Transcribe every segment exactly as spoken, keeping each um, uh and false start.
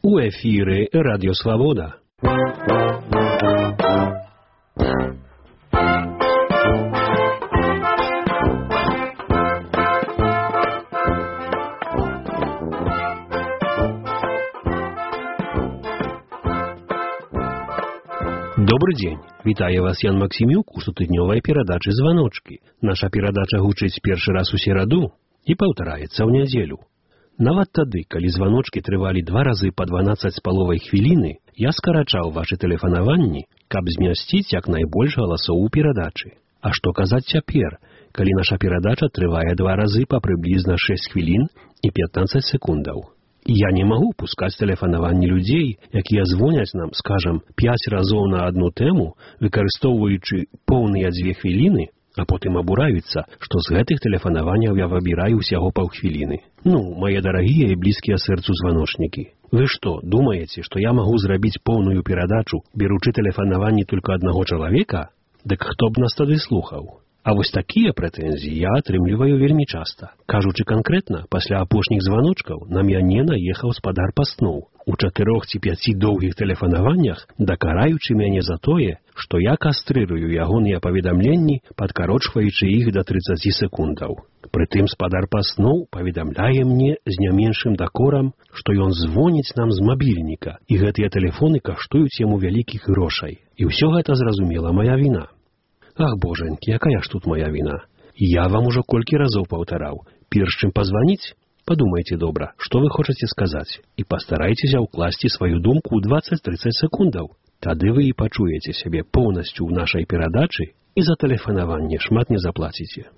У эфире Радио Свобода. Добрый день. Вітаю вас, Ян Максимюк, у сутыднёвай перадачы «Званочки». Наша перадача гучыць першы раз у сераду і паўтараецца ў нядзелю. Нават тады, калі званочкі трывалі два разы па дванаццаць з паловай хвіліны, я скарачаў вашы тэлефанаванні, каб змясціць як найбольш галасоў у перадачы. А што казаць цяпер, калі наша перадача трывае два разы па прыблізна шэсць хвілін і пятнаццаць секундаў? Я не магу пускаць тэлефанаванні людзей, якія звоняць нам, скажам, пяць разоў на адну тэму, выкарыстоўваючы поўныя дзве хвіліны, а потым абураюцца, што з гэтых тэлефанаванняў я выбіраю ўсяго паўхвіліны. Ну, мае дарагія і блізкія сэрцу званочнікі. Вы што, думаеце, што я магу зрабіць поўную перадачу, беручы тэлефанаванні толькі аднаго чалавека? Дык хто б нас тады слухаў? А вось такія прэтэнзіі я атрымліваю вельмі часта. Кажучы канкрэтна, пасля апошніх званочкаў на мяне наехаў спадар паснуў у чатырох ці пяці доўгіх тэлефанаваннях, дакараючы мяне за тое, што я кастрырую ягоныя паведамленні, падкарочваючы іх да трыццаці секундаў. Прытым спадар паснуў паведамляе мне з не меншым дакорам, што ён звоніць нам з мабільніка, і гэтыя тэлефоны каштуюць яму вялікіх грошай. І ўсё гэта, зразумела, мая віна. Ах, божанькі, якая ж тут моя віна? Я вам ужо колькі разоў паўтараў. Перш чым пазваніць, падумайце добра, што вы хочаце сказаць, і пастарайцеся ўкласці сваю думку ў дваццаць-трыццаць секундаў. Тады вы і пачуеце сябе поўнасцю ў нашай перадачы і за тэлефанаванне шмат не заплаціце.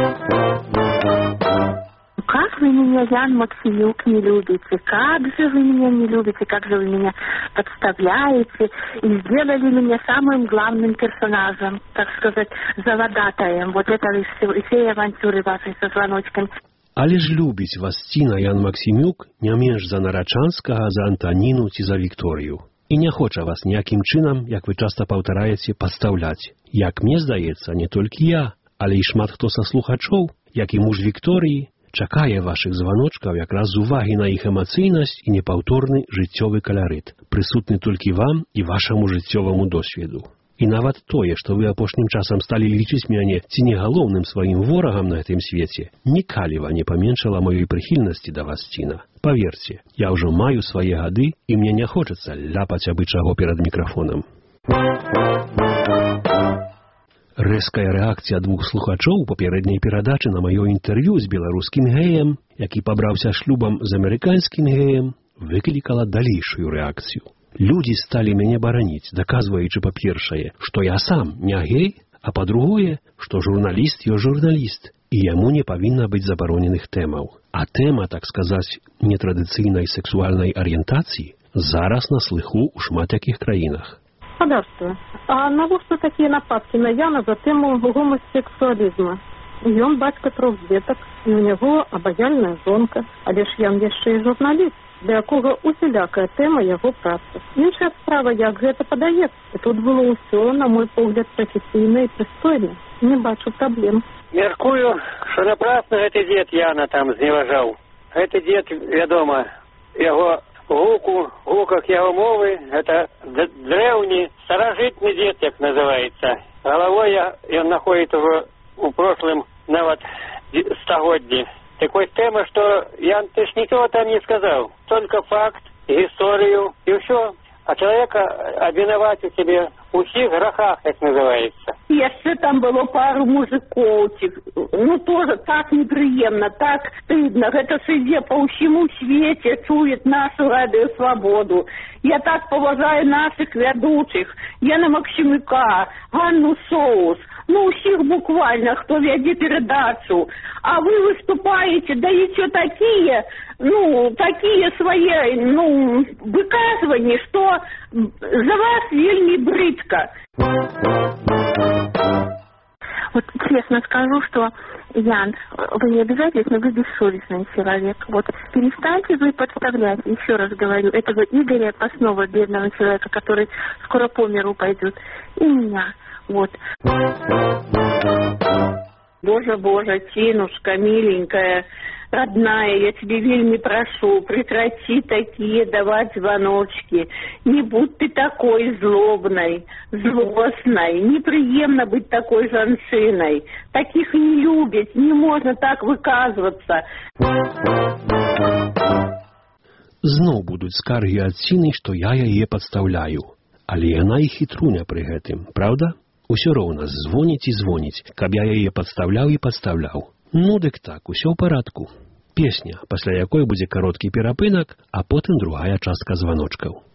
Как вы меня, Ян Максимюк, не любите? Как же вы меня не любите? Как же вы меня подставляете? И сделали меня самым главным персонажем, так сказать, заводатаем вот этой всей авантюры вашей со звоночками. Але ж любіць вас Ціна Ян Максимюк не менш за Нарачанскага, за Антаніну ці за Вікторію. І не хоча вас ніякім чынам, як вы часта паўтараеце, падстаўляць. Як мне здаецца, не толькі я, але і шмат хто са слухачоў, як і муж Вікторыі, чакае вашых званочкаў якраз з увагі на іх эмацыйнасць і непаўторны жыццёвы каларыт, прысутны толькі вам і вашаму жыццёваму досведу. І нават тое, што вы апошнім часам сталі лічыць мяне ці не галоўным сваім ворагам на гэтым свеце, нікаліва не паменшала маёй прыхільнасці да вас, Ціна. Паверце, я ўжо маю свае гады, і мне не хочацца ляпаць абы чаго перад мікрафонам. Рэзкая рэакцыя двух слухачоў папярэдняй перадачы на маё інтэрв'ю з беларускім геем, які пабраўся шлюбам з амерыканскім геем, выклікала далейшую рэакцыю. Людзі сталі мяне бараніць, даказваючы, па-першае, што я сам не гей, а па-другое, што журналіст ёсць журналіст, і яму не павінна быць забароненых тэмаў. А тэма, так сказаць, нетрадыцыйнай сексуальнай арыентацыі зараз на слыху ў шмат якіх краінах. Спадарства, а навошта такія нападкі на Яна за тэму гомасексуалізму? Ён бацька трох дзетак, і ў яго абаяльная жонка, але ж Ян яшчэ і журналіст, для якога усялякая тэма яго працы. Іншая справа, як гэта падаецца. Тут было ўсё, на мой погляд, прафесійна і прыстойна. Не бачу праблем. Мяркую, што напрасна гэты дзед Яна там зневажаў. Гэты дзед, вядома, яго гуку, гуках яго мовы, гэта древні, старажытны дзед, як называецца. Галавой ён находіць ужо у прошлым нават стагоддзі. Так вось тэма, што Ян, ты ж нічого там не сказаў, только факт, гісторыю і ўсё. А чалавека абвінаваціў себе ў ўсіх грахах, як называецца. Яшчэ там было пару мужикоў, ну тоже так непрыемна, так стыдна. Гэта ж ідзе па ўсяму свеце, чует нашу Радыё Свабоду. Я так паважаю наших вядучых, Яна Максимюка, Ганну Соус, ну ўсіх буквально, хто вядзе перадачу. А вы выступаете, даете такие, ну, такие свои, ну, выказывания, что за вас вельми брыдко. Вот честно скажу, что, Ян, вы не обижайтесь, но вы бессовестный человек. Вот перестаньте вы подставлять, еще раз говорю, этого Игоря Паснова, бедного человека, который скоро по миру пойдет, и меня. Вот. Боже, Боже, Тинушка, миленькая, Родная, я тебе вельми прошу, прекрати такие давать звоночки. Не будь ты такой злобной, злостной. Неприемно быть такой жанчиной. Таких не любят, не можно так выказываться. Зноў будуць скаргі ад Сіны, што я яе падстаўляю. Але яна і хітруня пры гэтым, правда? Усё роўна звоніць і звоніць, каб я яе падстаўляў і падстаўляў. Ну дык так, усё ў парадку. Песня, пасля якой будзе кароткі перапынак, а потым другая частка званочкаў.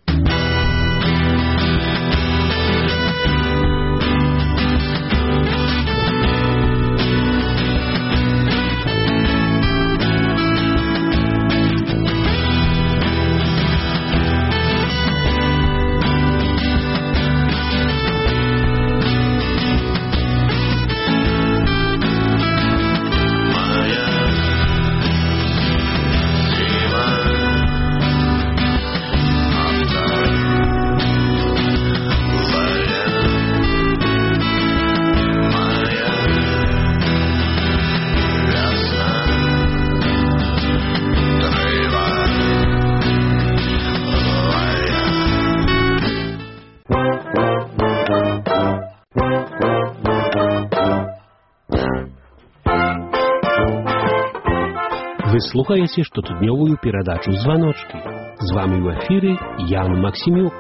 Вы слухаеце штотыднёвую перадачу «Званочкі». З вами ў эфіры Ян Максімюк.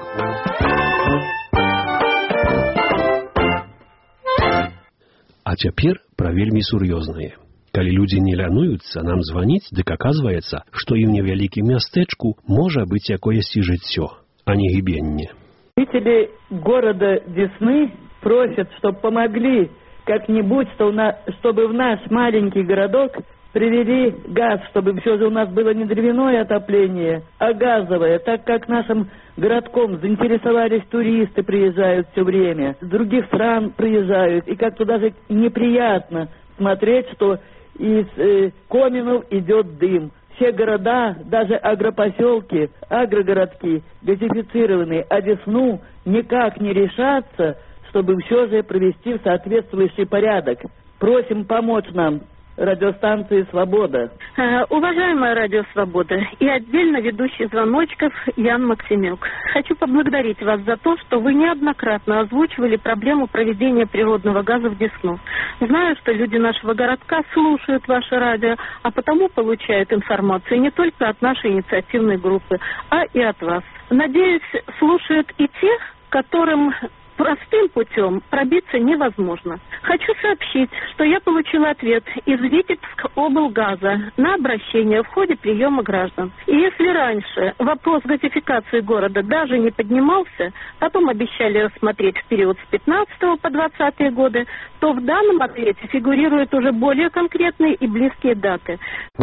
А цяпер пра вельмі сур'ёзнае. Калі людзі не лянуюцца нам званіць, дык аказваецца, што і ў невялікім мястэчку можа быць якоесьці жыццё, а не гібенне. Жители города Десны просят, чтобы помогли как-нибудь, чтобы в наш маленький городок привели газ, чтобы все же у нас было не дровяное отопление, а газовое, так как нашим городком заинтересовались туристы, приезжают все время, с других стран приезжают, и как-то даже неприятно смотреть, что из э, коминов идет дым. Все города, даже агропоселки, агрогородки газифицированы, а Десну никак не решатся, чтобы все же провести в соответствующий порядок. Просим помочь нам. Радиостанции «Свобода». Э, уважаемая «Радио Свобода» и отдельно ведущий звоночков Ян Максимюк. Хочу поблагодарить вас за то, что вы неоднократно озвучивали проблему проведения природного газа в Десну. Знаю, что люди нашего городка слушают ваше радио, а потому получают информацию не только от нашей инициативной группы, а и от вас. Надеюсь, слушают и тех, которым простым путем пробиться невозможно. Хочу сообщить, что я получила ответ из Витебск облгаза на обращение в ходе приема граждан. И если раньше вопрос газификации города даже не поднимался, потом обещали рассмотреть в период с пятнадцатого по двадцатые годы, то в данном ответе фигурируют уже более конкретные и близкие даты.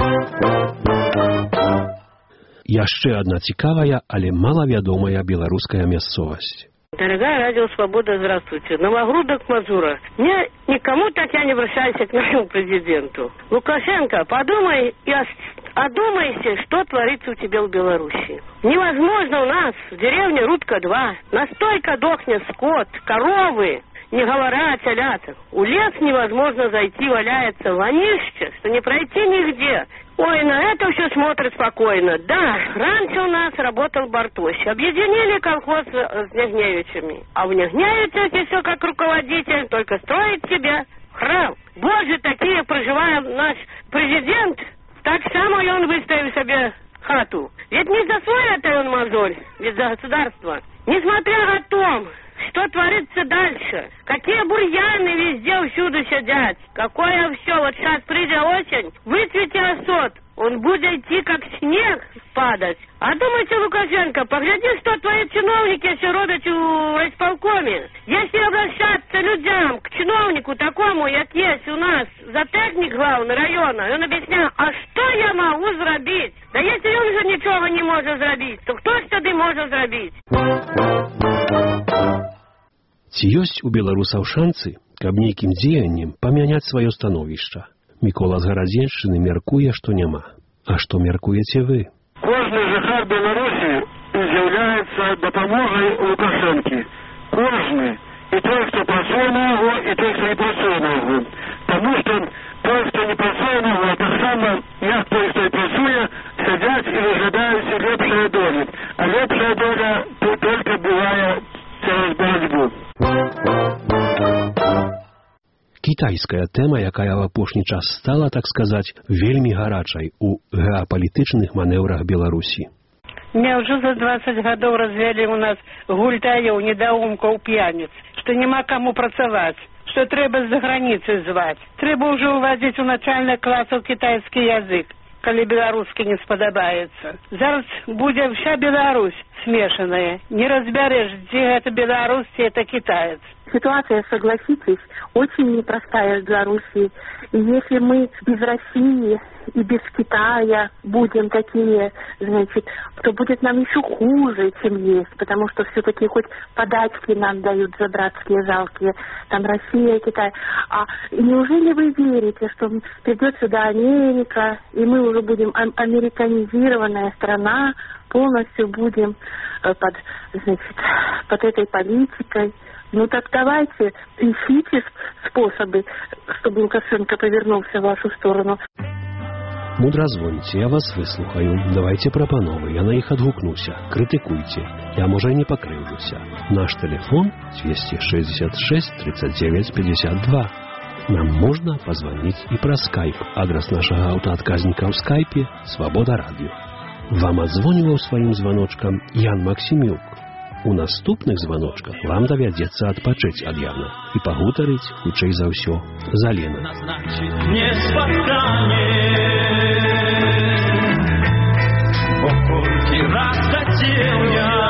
Яшчэ одна цікавая, але малавядомая беларуская мясцовасць. Дорогая Радио Свобода, здравствуйте. Новогрудок, Мазура. Мне никому так я не обращаюсь к нашему президенту. Лукашенко, подумай и одумайся, что творится у тебя в Беларуси. Невозможно у нас в деревне Рудка-два. Настойка дохнет скот, коровы, не говоря о телятах. У лес невозможно зайти, валяется вонище, что не пройти нигде. Ой, на это все смотрят спокойно. Да, раньше у нас работал Бартощ. Объединили колхоз с Нягневичами. А в Нягневичах все как руководитель, только строит себе храм. Боже, такие проживаем наш президент, так само и он выставил себе хату. Ведь не за свой это он мозоль, ведь за государство. Несмотря на то, что творится дальше, какие бурьяны везде всюду сидят, какое все, вот сейчас придет осень, выцвети осот, он будет идти как снег падать. А думайте, Лукашенко, погляди, что твои чиновники все родят в райисполкоме. Если обращаться людям, к чиновнику такому, как есть у нас, зоотехник главный района, он объясняет, а что я могу сделать? Да если он же ничего не может сделать, то кто ж тогда может сделать? Ці ёсць у беларусаў шанцы, каб нейкім дзеяннем памяняць сваё становішча? Мікола з Гарадзеншчыны мяркуе, што няма. А што мяркуеце вы? Кожны жыхар Беларусі з'яўляецца дапамогай Лукашэнкі. Кожны. І той, хто працуе на яго, і той, хто не працуе на яго. Таму што той, хто не працуе на яго, таксама, як той, кітайская тэма, якая ў апошні час стала, так сказаць, вельмі гарачай у геапалітычных манеўрах Беларусі. Няўжо за двадцать гадоў развялі ў нас гультаёў, недоумкаў, п'яніц, што няма каму працаваць, што трэба з-за граніцы зваць. Трэба ўжо ўвадзіць у начальных класаў кітайскі язык, калі беларускі не спадабаецца. Зараз будзе вся Беларусь смешаная. Не разбярэш, дзе гэта беларус, ці это китаец. Ситуация, согласитесь, очень непростая в Беларуси. И если мы без России и без Китая будем такие, значит, то будет нам еще хуже, чем есть. Потому что все-таки хоть подачки нам дают за братские жалкие, там Россия, Китай. А неужели вы верите, что придет сюда Америка, и мы уже будем американизированная страна, полностью будем под, значит, под этой политикой? Ну так давайте, ищите способы, чтобы Лукашенко повернулся в вашу сторону. Мудра звоніце, я вас выслухаю. Давайте прапановы, я на іх адгукнуся. Крытыкуйце. Я, можа, і не пакрыўджуся. Наш телефон двести шестьдесят шесть тридцать девять пятьдесят два. Нам можна позвонить і праз скайп. Адрес нашага аўтаадказніка ў скайпе «Свабода радыё». Вам адзвоніваў сваім званочкам Ян Максімюк. У наступных званочках вам давядзецца адпачыць ад Яна і пагутарыць, хутчэй за ўсё, з Аленай. Не спаткане, бо колькі раз хацеў я